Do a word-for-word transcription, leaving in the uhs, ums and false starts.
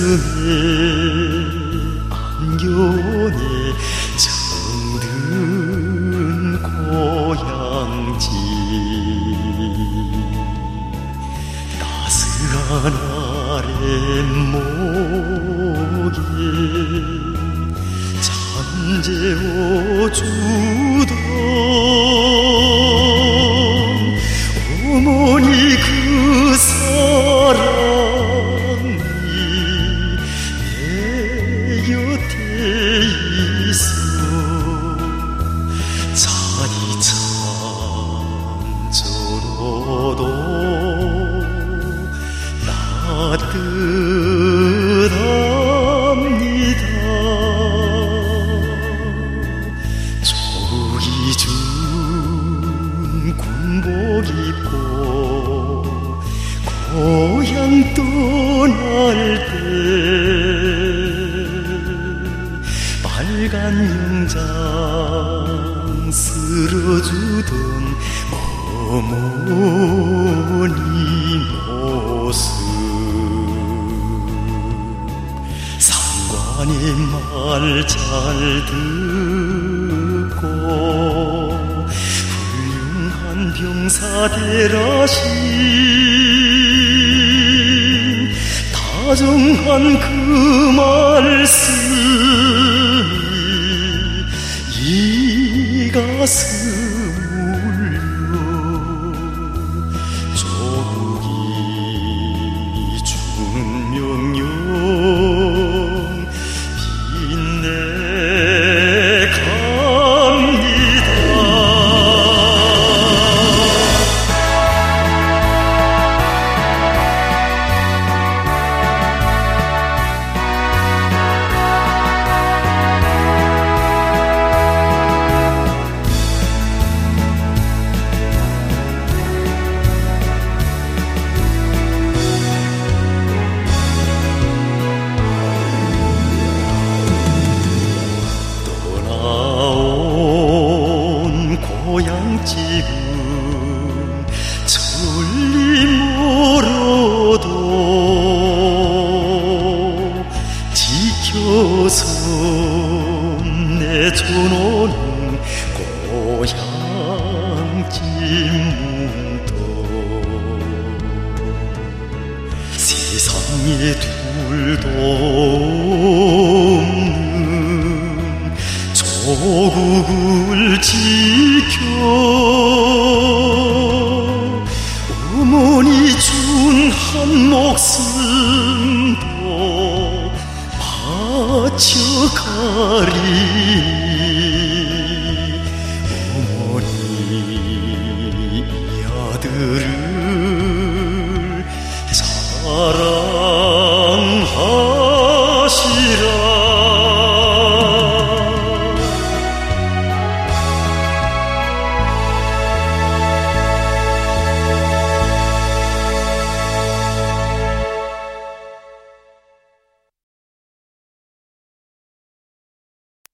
안겨내 정든 고향집 따스한 아랫목에 잠재워주던 어머니 그 사랑이 내 곁에 있어 잔이 찬저로도 따뜻합니다. 조기 준 군복 입고 고향 떠날 때 빨간 영장 쓸어주던 어머니 모습 상관의 말 잘 듣고 훌륭한 병사 되라신 다정한 그 말씀이 이 가슴 울려 조국이 주는 명령 고향집은 천리 멀어도 지켜서 내줘놓은 고향집 문도 세상에 둘도 없는 조국을 지켜 어머니 준 한 목숨도 바쳐가리